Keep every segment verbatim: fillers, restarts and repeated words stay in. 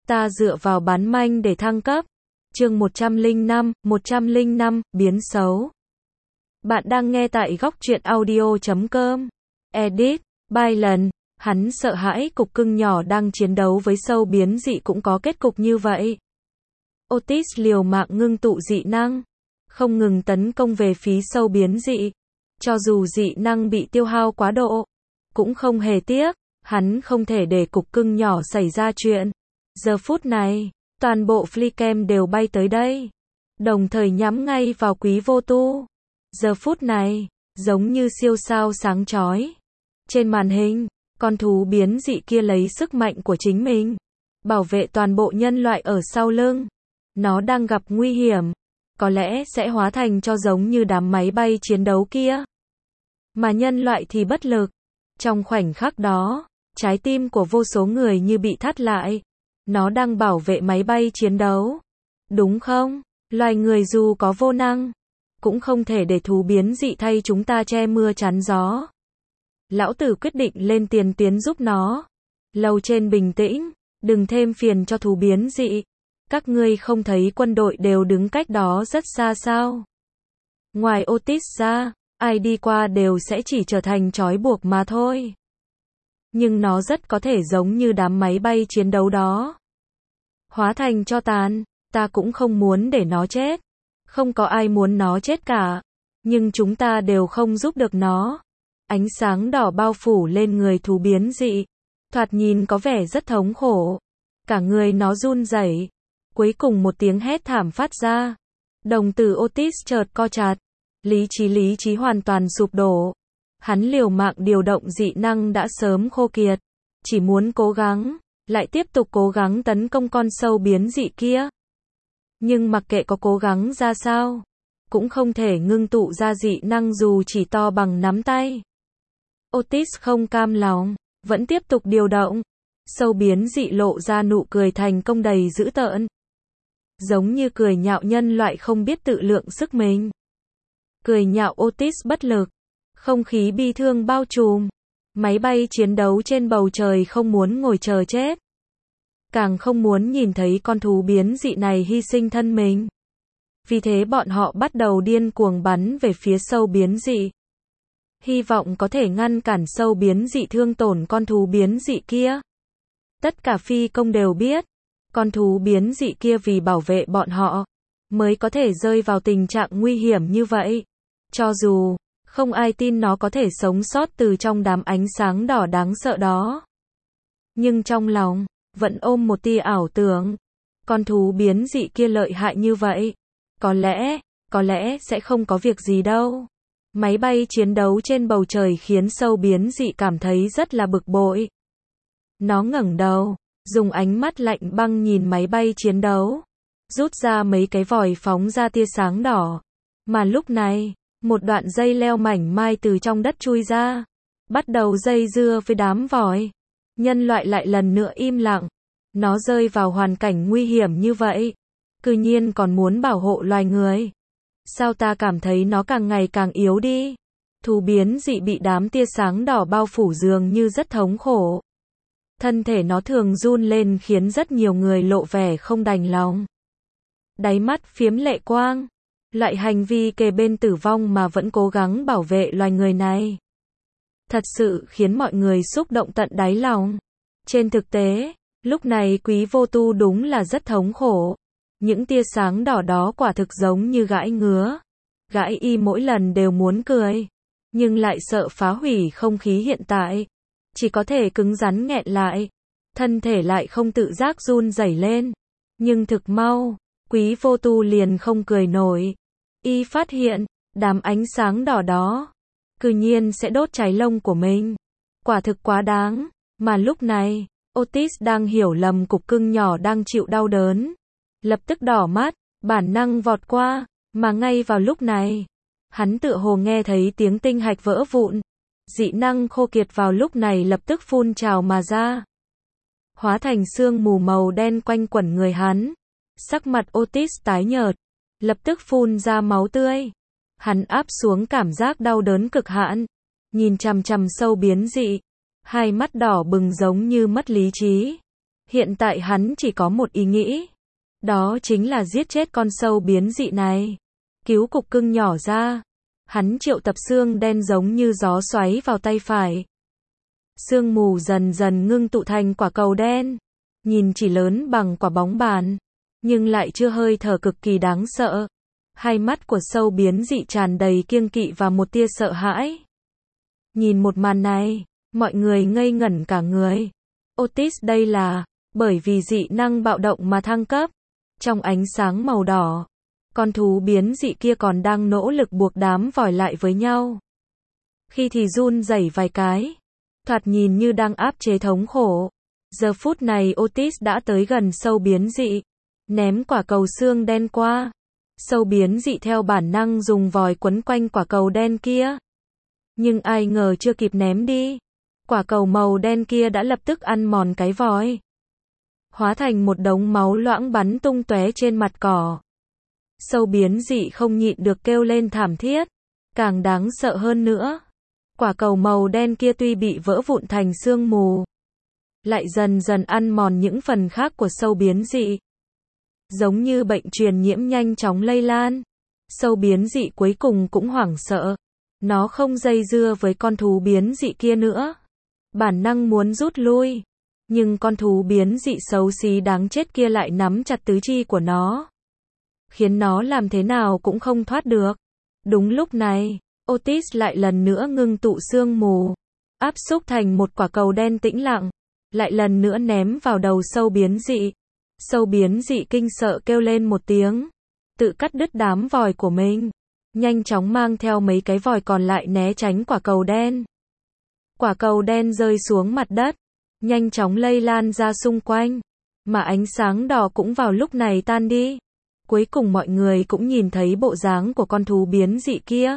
Ta dựa vào bán manh để thăng cấp. Chương một trăm lẻ năm, một trăm lẻ năm, biến xấu. Bạn đang nghe tại góc truyện audio chấm com. Edit, Byron, hắn sợ hãi cục cưng nhỏ đang chiến đấu với sâu biến dị cũng có kết cục như vậy. Otis liều mạng ngưng tụ dị năng, không ngừng tấn công về phía sâu biến dị. Cho dù dị năng bị tiêu hao quá độ, cũng không hề tiếc, hắn không thể để cục cưng nhỏ xảy ra chuyện. Giờ phút này, toàn bộ Flickem đều bay tới đây, đồng thời nhắm ngay vào Quý Vô Tu. Giờ phút này, giống như siêu sao sáng chói. Trên màn hình, con thú biến dị kia lấy sức mạnh của chính mình, bảo vệ toàn bộ nhân loại ở sau lưng. Nó đang gặp nguy hiểm, có lẽ sẽ hóa thành cho giống như đám máy bay chiến đấu kia. Mà nhân loại thì bất lực. Trong khoảnh khắc đó, trái tim của vô số người như bị thắt lại. Nó đang bảo vệ máy bay chiến đấu. Đúng không? Loài người dù có vô năng, cũng không thể để thú biến dị thay chúng ta che mưa chắn gió. Lão tử quyết định lên tiền tuyến giúp nó. Lầu trên bình tĩnh, đừng thêm phiền cho thú biến dị. Các ngươi không thấy quân đội đều đứng cách đó rất xa sao? Ngoài Otis ra, ai đi qua đều sẽ chỉ trở thành trói buộc mà thôi. Nhưng nó rất có thể giống như đám máy bay chiến đấu đó. Hóa thành tro tàn, ta cũng không muốn để nó chết. Không có ai muốn nó chết cả. Nhưng chúng ta đều không giúp được nó. Ánh sáng đỏ bao phủ lên người thú biến dị. Thoạt nhìn có vẻ rất thống khổ. Cả người nó run rẩy. Cuối cùng một tiếng hét thảm phát ra. Đồng tử Otis chợt co chặt. Lý trí lý trí hoàn toàn sụp đổ. Hắn liều mạng điều động dị năng đã sớm khô kiệt. Chỉ muốn cố gắng, lại tiếp tục cố gắng tấn công con sâu biến dị kia. Nhưng mặc kệ có cố gắng ra sao, cũng không thể ngưng tụ ra dị năng dù chỉ to bằng nắm tay. Otis không cam lòng, vẫn tiếp tục điều động. Sâu biến dị lộ ra nụ cười thành công đầy dữ tợn. Giống như cười nhạo nhân loại không biết tự lượng sức mình. Cười nhạo Otis bất lực. Không khí bi thương bao trùm. Máy bay chiến đấu trên bầu trời không muốn ngồi chờ chết. Càng không muốn nhìn thấy con thú biến dị này hy sinh thân mình. Vì thế bọn họ bắt đầu điên cuồng bắn về phía sâu biến dị. Hy vọng có thể ngăn cản sâu biến dị thương tổn con thú biến dị kia. Tất cả phi công đều biết, con thú biến dị kia vì bảo vệ bọn họ, mới có thể rơi vào tình trạng nguy hiểm như vậy. Cho dù, không ai tin nó có thể sống sót từ trong đám ánh sáng đỏ đáng sợ đó. Nhưng trong lòng, vẫn ôm một tia ảo tưởng. Con thú biến dị kia lợi hại như vậy. Có lẽ, có lẽ sẽ không có việc gì đâu. Máy bay chiến đấu trên bầu trời khiến sâu biến dị cảm thấy rất là bực bội. Nó ngẩng đầu, dùng ánh mắt lạnh băng nhìn máy bay chiến đấu. Rút ra mấy cái vòi phóng ra tia sáng đỏ. Mà lúc này, một đoạn dây leo mảnh mai từ trong đất chui ra. Bắt đầu dây dưa với đám vòi. Nhân loại lại lần nữa im lặng. Nó rơi vào hoàn cảnh nguy hiểm như vậy. Cư nhiên còn muốn bảo hộ loài người. Sao ta cảm thấy nó càng ngày càng yếu đi. Thú biến dị bị đám tia sáng đỏ bao phủ dường như rất thống khổ. Thân thể nó thường run lên khiến rất nhiều người lộ vẻ không đành lòng. Đáy mắt phiếm lệ quang. Loại hành vi kề bên tử vong mà vẫn cố gắng bảo vệ loài người này. Thật sự khiến mọi người xúc động tận đáy lòng. Trên thực tế, lúc này Quý Vô Tu đúng là rất thống khổ. Những tia sáng đỏ đó quả thực giống như gãi ngứa. Gãi y mỗi lần đều muốn cười. Nhưng lại sợ phá hủy không khí hiện tại. Chỉ có thể cứng rắn nghẹn lại. Thân thể lại không tự giác run rẩy lên. Nhưng thực mau, Quý Vô Tu liền không cười nổi. Y phát hiện, đám ánh sáng đỏ đó, cư nhiên sẽ đốt cháy lông của mình. Quả thực quá đáng. Mà lúc này, Otis đang hiểu lầm cục cưng nhỏ đang chịu đau đớn. Lập tức đỏ mắt, bản năng vọt qua. Mà ngay vào lúc này, hắn tựa hồ nghe thấy tiếng tinh hạch vỡ vụn. Dị năng khô kiệt vào lúc này lập tức phun trào mà ra. Hóa thành sương mù màu đen quanh quẩn người hắn. Sắc mặt Otis tái nhợt. Lập tức phun ra máu tươi. Hắn áp xuống cảm giác đau đớn cực hạn. Nhìn chằm chằm sâu biến dị. Hai mắt đỏ bừng giống như mất lý trí. Hiện tại hắn chỉ có một ý nghĩ. Đó chính là giết chết con sâu biến dị này. Cứu cục cưng nhỏ ra. Hắn triệu tập xương đen giống như gió xoáy vào tay phải. Sương mù dần dần ngưng tụ thành quả cầu đen. Nhìn chỉ lớn bằng quả bóng bàn. Nhưng lại chưa hơi thở cực kỳ đáng sợ. Hai mắt của sâu biến dị tràn đầy kiêng kỵ và một tia sợ hãi. Nhìn một màn này, mọi người ngây ngẩn cả người. Otis đây là, bởi vì dị năng bạo động mà thăng cấp. Trong ánh sáng màu đỏ, con thú biến dị kia còn đang nỗ lực buộc đám vòi lại với nhau. Khi thì run rẩy vài cái, thoạt nhìn như đang áp chế thống khổ. Giờ phút này Otis đã tới gần sâu biến dị, ném quả cầu xương đen qua. Sâu biến dị theo bản năng dùng vòi quấn quanh quả cầu đen kia. Nhưng ai ngờ chưa kịp ném đi, quả cầu màu đen kia đã lập tức ăn mòn cái vòi. Hóa thành một đống máu loãng bắn tung tóe trên mặt cỏ. Sâu biến dị không nhịn được kêu lên thảm thiết. Càng đáng sợ hơn nữa, quả cầu màu đen kia tuy bị vỡ vụn thành sương mù, lại dần dần ăn mòn những phần khác của sâu biến dị. Giống như bệnh truyền nhiễm nhanh chóng lây lan. Sâu biến dị cuối cùng cũng hoảng sợ. Nó không dây dưa với con thú biến dị kia nữa. Bản năng muốn rút lui. Nhưng con thú biến dị xấu xí đáng chết kia lại nắm chặt tứ chi của nó. Khiến nó làm thế nào cũng không thoát được. Đúng lúc này, Otis lại lần nữa ngưng tụ sương mù. Áp xúc thành một quả cầu đen tĩnh lặng. Lại lần nữa ném vào đầu sâu biến dị. Sâu biến dị kinh sợ kêu lên một tiếng. Tự cắt đứt đám vòi của mình. Nhanh chóng mang theo mấy cái vòi còn lại né tránh quả cầu đen. Quả cầu đen rơi xuống mặt đất. Nhanh chóng lây lan ra xung quanh. Mà ánh sáng đỏ cũng vào lúc này tan đi. Cuối cùng mọi người cũng nhìn thấy bộ dáng của con thú biến dị kia.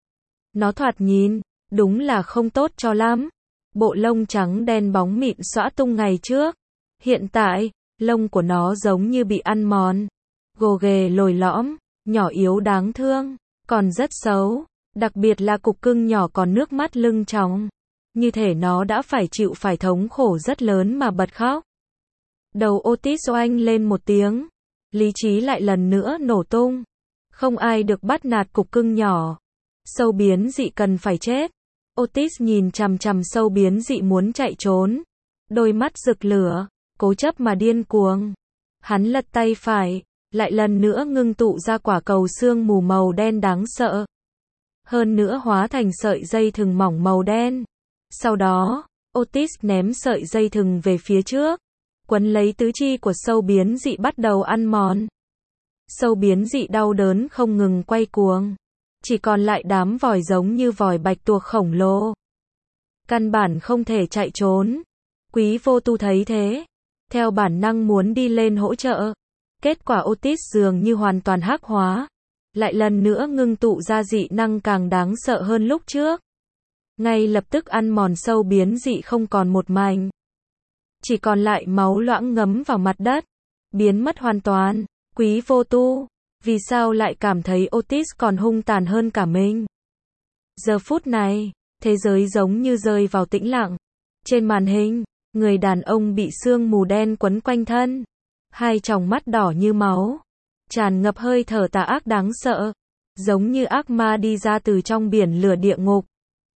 Nó thoạt nhìn, đúng là không tốt cho lắm. Bộ lông trắng đen bóng mịn xõa tung ngày trước. Hiện tại, lông của nó giống như bị ăn mòn. Gồ ghề lồi lõm, nhỏ yếu đáng thương, còn rất xấu. Đặc biệt là cục cưng nhỏ còn nước mắt lưng tròng. Như thể nó đã phải chịu phải thống khổ rất lớn mà bật khóc. Đầu Otis oanh lên một tiếng. Lý trí lại lần nữa nổ tung. Không ai được bắt nạt cục cưng nhỏ. Sâu biến dị cần phải chết. Otis nhìn chằm chằm sâu biến dị muốn chạy trốn. Đôi mắt rực lửa, cố chấp mà điên cuồng. Hắn lật tay phải, lại lần nữa ngưng tụ ra quả cầu sương mù màu đen đáng sợ. Hơn nữa hóa thành sợi dây thừng mỏng màu đen. Sau đó, Otis ném sợi dây thừng về phía trước. Quấn lấy tứ chi của sâu biến dị bắt đầu ăn mòn. Sâu biến dị đau đớn không ngừng quay cuồng. Chỉ còn lại đám vòi giống như vòi bạch tuộc khổng lồ. Căn bản không thể chạy trốn. Quý vô tu thấy thế. Theo bản năng muốn đi lên hỗ trợ. Kết quả Otis dường như hoàn toàn hắc hóa. Lại lần nữa ngưng tụ ra dị năng càng đáng sợ hơn lúc trước. Ngay lập tức ăn mòn sâu biến dị không còn một mảnh. Chỉ còn lại máu loãng ngấm vào mặt đất. Biến mất hoàn toàn. Quý vô tu, vì sao lại cảm thấy Otis còn hung tàn hơn cả mình? Giờ phút này, thế giới giống như rơi vào tĩnh lặng. Trên màn hình, người đàn ông bị sương mù đen quấn quanh thân. Hai tròng mắt đỏ như máu. Tràn ngập hơi thở tà ác đáng sợ. Giống như ác ma đi ra từ trong biển lửa địa ngục.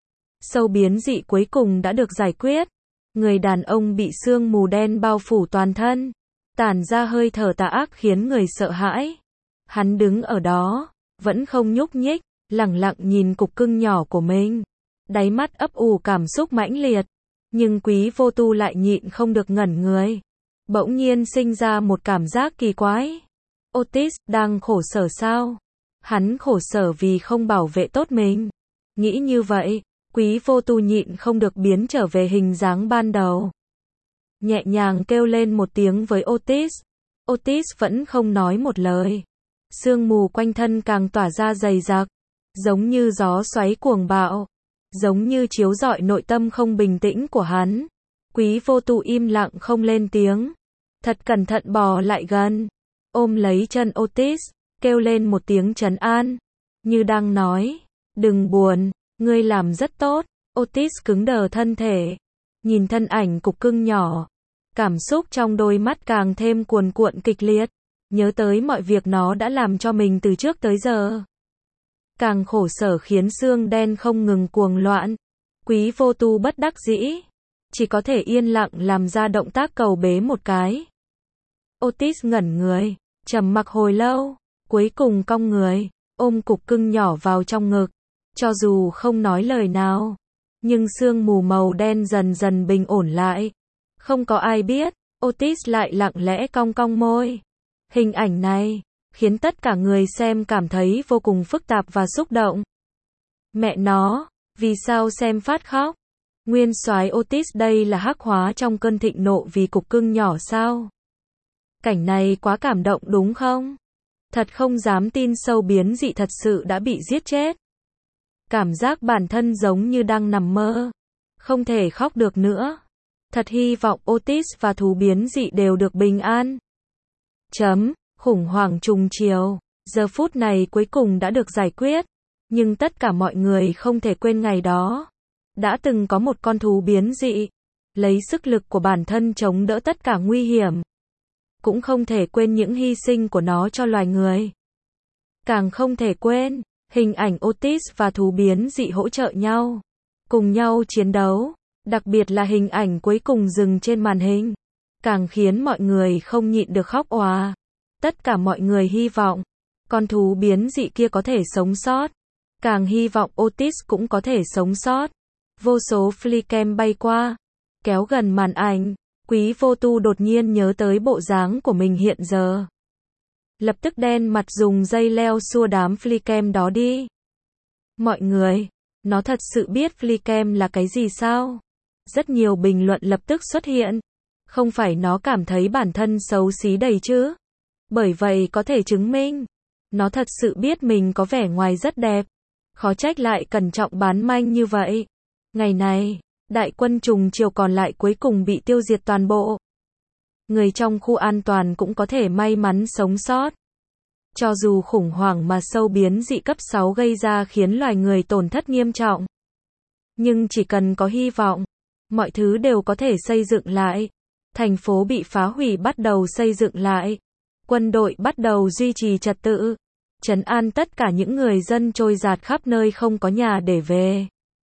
Sâu biến dị cuối cùng đã được giải quyết. Người đàn ông bị sương mù đen bao phủ toàn thân. Tản ra hơi thở tà ác khiến người sợ hãi. Hắn đứng ở đó, vẫn không nhúc nhích, lẳng lặng nhìn cục cưng nhỏ của mình. Đáy mắt ấp ủ cảm xúc mãnh liệt. Nhưng quý vô tu lại nhịn không được ngẩn người. Bỗng nhiên sinh ra một cảm giác kỳ quái. Otis đang khổ sở sao? Hắn khổ sở vì không bảo vệ tốt mình. Nghĩ như vậy, quý vô tu nhịn không được biến trở về hình dáng ban đầu. Nhẹ nhàng kêu lên một tiếng với Otis. Otis vẫn không nói một lời. Sương mù quanh thân càng tỏa ra dày đặc. Giống như gió xoáy cuồng bạo. Giống như chiếu rọi nội tâm không bình tĩnh của hắn. Quý vô tu im lặng không lên tiếng. Thật cẩn thận bò lại gần. Ôm lấy chân Otis. Kêu lên một tiếng trấn an. Như đang nói. Đừng buồn. Ngươi làm rất tốt. Otis cứng đờ thân thể. Nhìn thân ảnh cục cưng nhỏ. Cảm xúc trong đôi mắt càng thêm cuồn cuộn kịch liệt, nhớ tới mọi việc nó đã làm cho mình từ trước tới giờ. Càng khổ sở khiến xương đen không ngừng cuồng loạn. Quý Vô Tu bất đắc dĩ, chỉ có thể yên lặng làm ra động tác cầu bế một cái. Otis ngẩn người, trầm mặc hồi lâu, cuối cùng cong người, ôm cục cưng nhỏ vào trong ngực. Cho dù không nói lời nào, nhưng sương mù màu đen dần dần bình ổn lại. Không có ai biết, Otis lại lặng lẽ cong cong môi. Hình ảnh này khiến tất cả người xem cảm thấy vô cùng phức tạp và xúc động. Mẹ nó, vì sao xem phát khóc? Nguyên soái Otis đây là hắc hóa trong cơn thịnh nộ vì cục cưng nhỏ sao? Cảnh này quá cảm động đúng không? Thật không dám tin sâu biến dị thật sự đã bị giết chết. Cảm giác bản thân giống như đang nằm mơ. Không thể khóc được nữa. Thật hy vọng Otis và thú biến dị đều được bình an. Chấm, khủng hoảng trùng chiều. Giờ phút này cuối cùng đã được giải quyết. Nhưng tất cả mọi người không thể quên ngày đó. Đã từng có một con thú biến dị. Lấy sức lực của bản thân chống đỡ tất cả nguy hiểm. Cũng không thể quên những hy sinh của nó cho loài người. Càng không thể quên hình ảnh Otis và thú biến dị hỗ trợ nhau, cùng nhau chiến đấu, đặc biệt là hình ảnh cuối cùng dừng trên màn hình, càng khiến mọi người không nhịn được khóc òa. Tất cả mọi người hy vọng con thú biến dị kia có thể sống sót, càng hy vọng Otis cũng có thể sống sót. Vô số flycam bay qua, kéo gần màn ảnh. Quý Vô Tu đột nhiên nhớ tới bộ dáng của mình hiện giờ. Lập tức đen mặt dùng dây leo xua đám flycam đó đi. Mọi người, nó thật sự biết flycam là cái gì sao? Rất nhiều bình luận lập tức xuất hiện. Không phải nó cảm thấy bản thân xấu xí đầy chứ? Bởi vậy có thể chứng minh, nó thật sự biết mình có vẻ ngoài rất đẹp. Khó trách lại cẩn trọng bán manh như vậy. Ngày này, đại quân trùng chiều còn lại cuối cùng bị tiêu diệt toàn bộ. Người trong khu an toàn cũng có thể may mắn sống sót. Cho dù khủng hoảng mà sâu biến dị cấp sáu gây ra khiến loài người tổn thất nghiêm trọng. Nhưng chỉ cần có hy vọng, mọi thứ đều có thể xây dựng lại. Thành phố bị phá hủy bắt đầu xây dựng lại. Quân đội bắt đầu duy trì trật tự, trấn an tất cả những người dân trôi dạt khắp nơi không có nhà để về.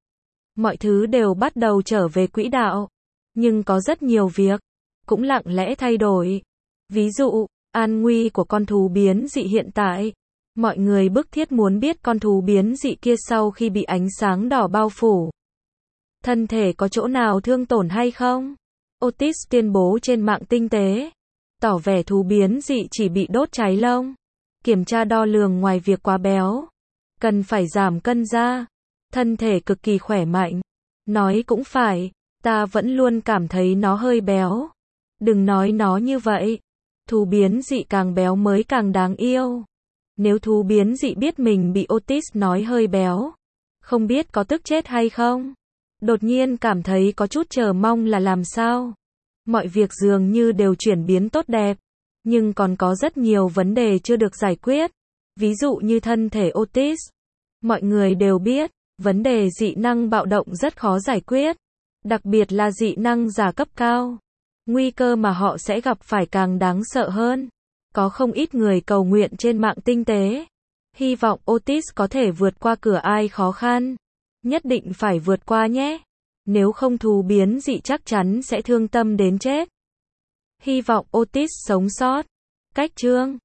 Mọi thứ đều bắt đầu trở về quỹ đạo. Nhưng có rất nhiều việc cũng lặng lẽ thay đổi. Ví dụ, an nguy của con thú biến dị hiện tại. Mọi người bức thiết muốn biết con thú biến dị kia sau khi bị ánh sáng đỏ bao phủ, thân thể có chỗ nào thương tổn hay không? Otis tuyên bố trên mạng tinh tế, tỏ vẻ thú biến dị chỉ bị đốt cháy lông. Kiểm tra đo lường ngoài việc quá béo, cần phải giảm cân ra. Thân thể cực kỳ khỏe mạnh. Nói cũng phải, ta vẫn luôn cảm thấy nó hơi béo. Đừng nói nó như vậy. Thú biến dị càng béo mới càng đáng yêu. Nếu thú biến dị biết mình bị Otis nói hơi béo, không biết có tức chết hay không? Đột nhiên cảm thấy có chút chờ mong là làm sao? Mọi việc dường như đều chuyển biến tốt đẹp, nhưng còn có rất nhiều vấn đề chưa được giải quyết. Ví dụ như thân thể Otis. Mọi người đều biết, vấn đề dị năng bạo động rất khó giải quyết, đặc biệt là dị năng giả cấp cao. Nguy cơ mà họ sẽ gặp phải càng đáng sợ hơn. Có không ít người cầu nguyện trên mạng tinh tế. Hy vọng Otis có thể vượt qua cửa ải khó khăn. Nhất định phải vượt qua nhé. Nếu không thú biến dị chắc chắn sẽ thương tâm đến chết. Hy vọng Otis sống sót. Cách chương